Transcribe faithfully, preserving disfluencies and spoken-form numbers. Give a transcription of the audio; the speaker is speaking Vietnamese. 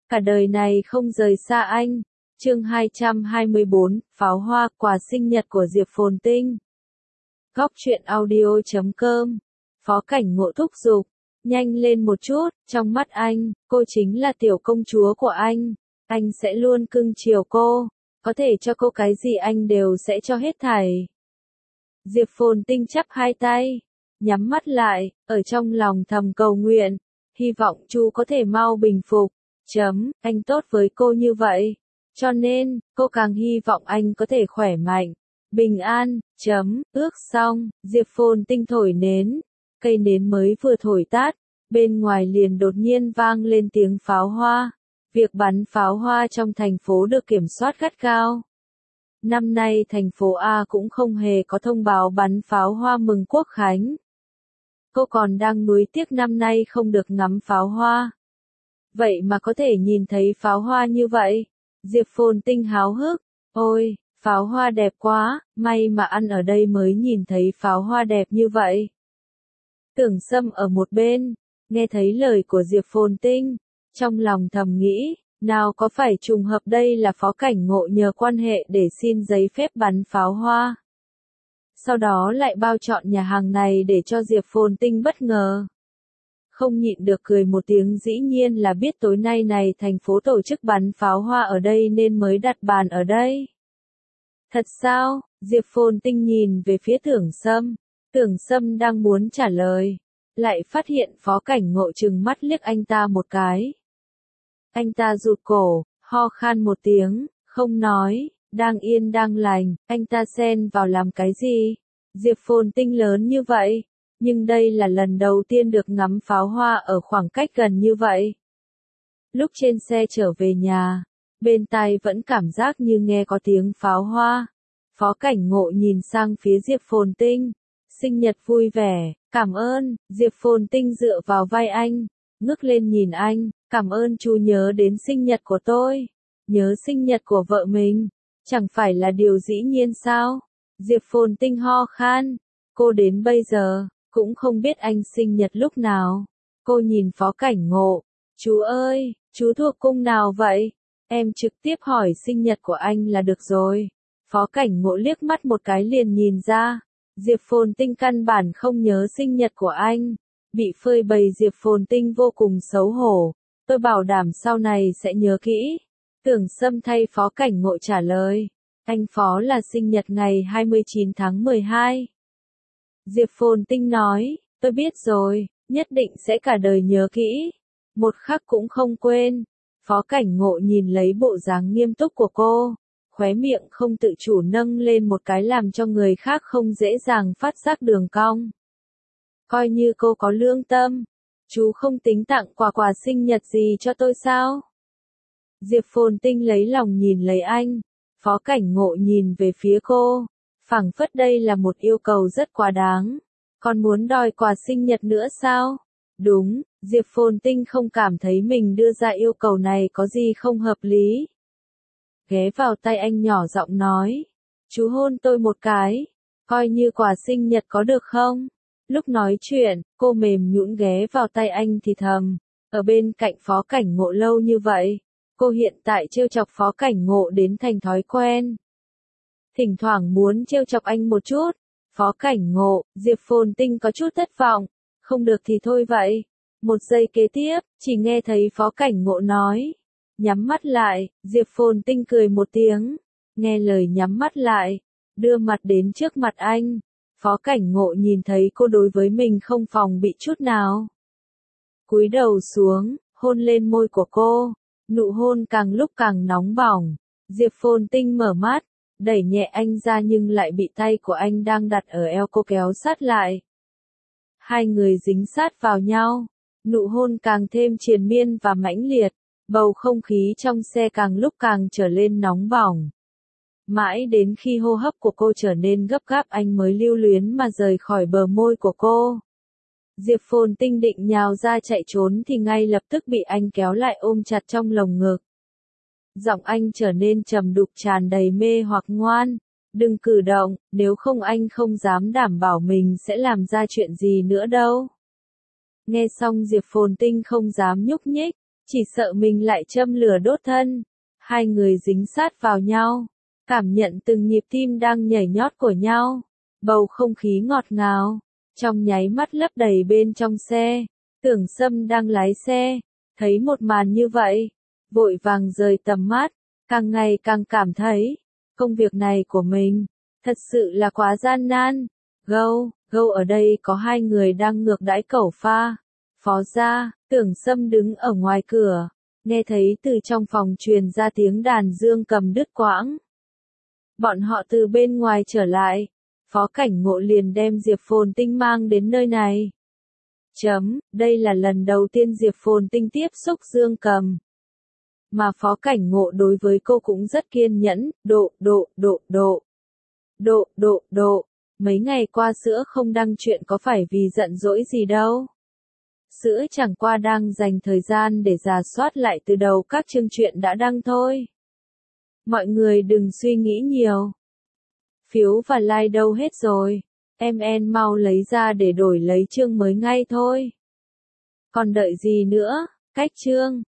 cả đời này không rời xa anh. Chương hai trăm hai mươi bốn, pháo hoa, quà sinh nhật của Diệp Phồn Tinh. Góc truyện audio chấm com. Phó Cảnh Ngộ thúc giục, nhanh lên một chút, trong mắt anh, cô chính là tiểu công chúa của anh, anh sẽ luôn cưng chiều cô, có thể cho cô cái gì anh đều sẽ cho hết thảy. Diệp Phồn Tinh chắp hai tay, nhắm mắt lại, ở trong lòng thầm cầu nguyện, hy vọng chú có thể mau bình phục. Chấm, anh tốt với cô như vậy, cho nên, cô càng hy vọng anh có thể khỏe mạnh, bình an. Chấm, ước xong, Diệp Phồn Tinh thổi nến, cây nến mới vừa thổi tắt, bên ngoài liền đột nhiên vang lên tiếng pháo hoa. Việc bắn pháo hoa trong thành phố được kiểm soát gắt gao. Năm nay thành phố A cũng không hề có thông báo bắn pháo hoa mừng Quốc khánh. Cô còn đang nuối tiếc năm nay không được ngắm pháo hoa. Vậy mà có thể nhìn thấy pháo hoa như vậy. Diệp Phồn Tinh háo hức, ôi, pháo hoa đẹp quá, may mà ăn ở đây mới nhìn thấy pháo hoa đẹp như vậy. Tưởng Sâm ở một bên, nghe thấy lời của Diệp Phồn Tinh, trong lòng thầm nghĩ, nào có phải trùng hợp đây là Phó Cảnh Ngộ nhờ quan hệ để xin giấy phép bắn pháo hoa. Sau đó lại bao chọn nhà hàng này để cho Diệp Phồn Tinh bất ngờ. Không nhịn được cười một tiếng, dĩ nhiên là biết tối nay này thành phố tổ chức bắn pháo hoa ở đây nên mới đặt bàn ở đây. Thật sao? Diệp Phồn Tinh nhìn về phía Tưởng Sâm. Tưởng Sâm đang muốn trả lời, lại phát hiện Phó Cảnh Ngộ trừng mắt liếc anh ta một cái. Anh ta rụt cổ, ho khan một tiếng, không nói, đang yên đang lành, anh ta xen vào làm cái gì? Diệp Phồn Tinh lớn như vậy, nhưng đây là lần đầu tiên được ngắm pháo hoa ở khoảng cách gần như vậy. Lúc trên xe trở về nhà, bên tai vẫn cảm giác như nghe có tiếng pháo hoa. Phó Cảnh Ngộ nhìn sang phía Diệp Phồn Tinh, sinh nhật vui vẻ, cảm ơn. Diệp Phồn Tinh dựa vào vai anh, ngước lên nhìn anh, cảm ơn chú nhớ đến sinh nhật của tôi, nhớ sinh nhật của vợ mình, chẳng phải là điều dĩ nhiên sao? Diệp Phồn Tinh ho khan, cô đến bây giờ, cũng không biết anh sinh nhật lúc nào. Cô nhìn Phó Cảnh Ngộ, chú ơi, chú thuộc cung nào vậy? Em trực tiếp hỏi sinh nhật của anh là được rồi. Phó Cảnh Ngộ liếc mắt một cái liền nhìn ra, Diệp Phồn Tinh căn bản không nhớ sinh nhật của anh. Bị phơi bày Diệp Phồn Tinh vô cùng xấu hổ, tôi bảo đảm sau này sẽ nhớ kỹ. Tưởng Sâm thay Phó Cảnh Ngộ trả lời, anh Phó là sinh nhật ngày hai mươi chín tháng mười hai. Diệp Phồn Tinh nói, tôi biết rồi, nhất định sẽ cả đời nhớ kỹ, một khắc cũng không quên. Phó Cảnh Ngộ nhìn lấy bộ dáng nghiêm túc của cô, khóe miệng không tự chủ nâng lên một cái làm cho người khác không dễ dàng phát giác đường cong. Coi như cô có lương tâm, chú không tính tặng quà quà sinh nhật gì cho tôi sao? Diệp Phồn Tinh lấy lòng nhìn lấy anh, Phó Cảnh Ngộ nhìn về phía cô, phảng phất đây là một yêu cầu rất quá đáng. Còn muốn đòi quà sinh nhật nữa sao? Đúng, Diệp Phồn Tinh không cảm thấy mình đưa ra yêu cầu này có gì không hợp lý. Ghé vào tay anh nhỏ giọng nói, chú hôn tôi một cái, coi như quà sinh nhật có được không? Lúc nói chuyện, cô mềm nhũn ghé vào tay anh thì thầm, ở bên cạnh Phó Cảnh Ngộ lâu như vậy, cô hiện tại trêu chọc Phó Cảnh Ngộ đến thành thói quen. Thỉnh thoảng muốn trêu chọc anh một chút, Phó Cảnh Ngộ, Diệp Phồn Tinh có chút thất vọng, không được thì thôi vậy. Một giây kế tiếp, chỉ nghe thấy Phó Cảnh Ngộ nói, nhắm mắt lại. Diệp Phồn Tinh cười một tiếng, nghe lời nhắm mắt lại, đưa mặt đến trước mặt anh. Phó Cảnh Ngộ nhìn thấy cô đối với mình không phòng bị chút nào, cúi đầu xuống, hôn lên môi của cô, nụ hôn càng lúc càng nóng bỏng. Diệp Phồn Tinh mở mắt, đẩy nhẹ anh ra nhưng lại bị tay của anh đang đặt ở eo cô kéo sát lại. Hai người dính sát vào nhau, nụ hôn càng thêm triền miên và mãnh liệt, bầu không khí trong xe càng lúc càng trở lên nóng bỏng. Mãi đến khi hô hấp của cô trở nên gấp gáp anh mới lưu luyến mà rời khỏi bờ môi của cô. Diệp Phồn Tinh định nhào ra chạy trốn thì ngay lập tức bị anh kéo lại ôm chặt trong lồng ngực. Giọng anh trở nên trầm đục tràn đầy mê hoặc ngoan, đừng cử động, nếu không anh không dám đảm bảo mình sẽ làm ra chuyện gì nữa đâu. Nghe xong Diệp Phồn Tinh không dám nhúc nhích, chỉ sợ mình lại châm lửa đốt thân. Hai người dính sát vào nhau, cảm nhận từng nhịp tim đang nhảy nhót của nhau. Bầu không khí ngọt ngào, trong nháy mắt lấp đầy bên trong xe. Tưởng Sâm đang lái xe, thấy một màn như vậy, vội vàng rời tầm mắt, càng ngày càng cảm thấy, công việc này của mình, thật sự là quá gian nan. Gâu, gâu ở đây có hai người đang ngược đãi cẩu pha. Phó gia, Tưởng Sâm đứng ở ngoài cửa, nghe thấy từ trong phòng truyền ra tiếng đàn dương cầm đứt quãng. Bọn họ từ bên ngoài trở lại, Phó Cảnh Ngộ liền đem Diệp Phồn Tinh mang đến nơi này. Chấm, đây là lần đầu tiên Diệp Phồn Tinh tiếp xúc dương cầm. Mà Phó Cảnh Ngộ đối với cô cũng rất kiên nhẫn, độ, độ, độ, độ. Độ, độ, độ, mấy ngày qua sữa không đăng chuyện có phải vì giận dỗi gì đâu. Sữa chẳng qua đang dành thời gian để rà soát lại từ đầu các chương truyện đã đăng thôi. Mọi người đừng suy nghĩ nhiều. Phiếu và like đâu hết rồi, em en mau lấy ra để đổi lấy chương mới ngay thôi. Còn đợi gì nữa, cách chương.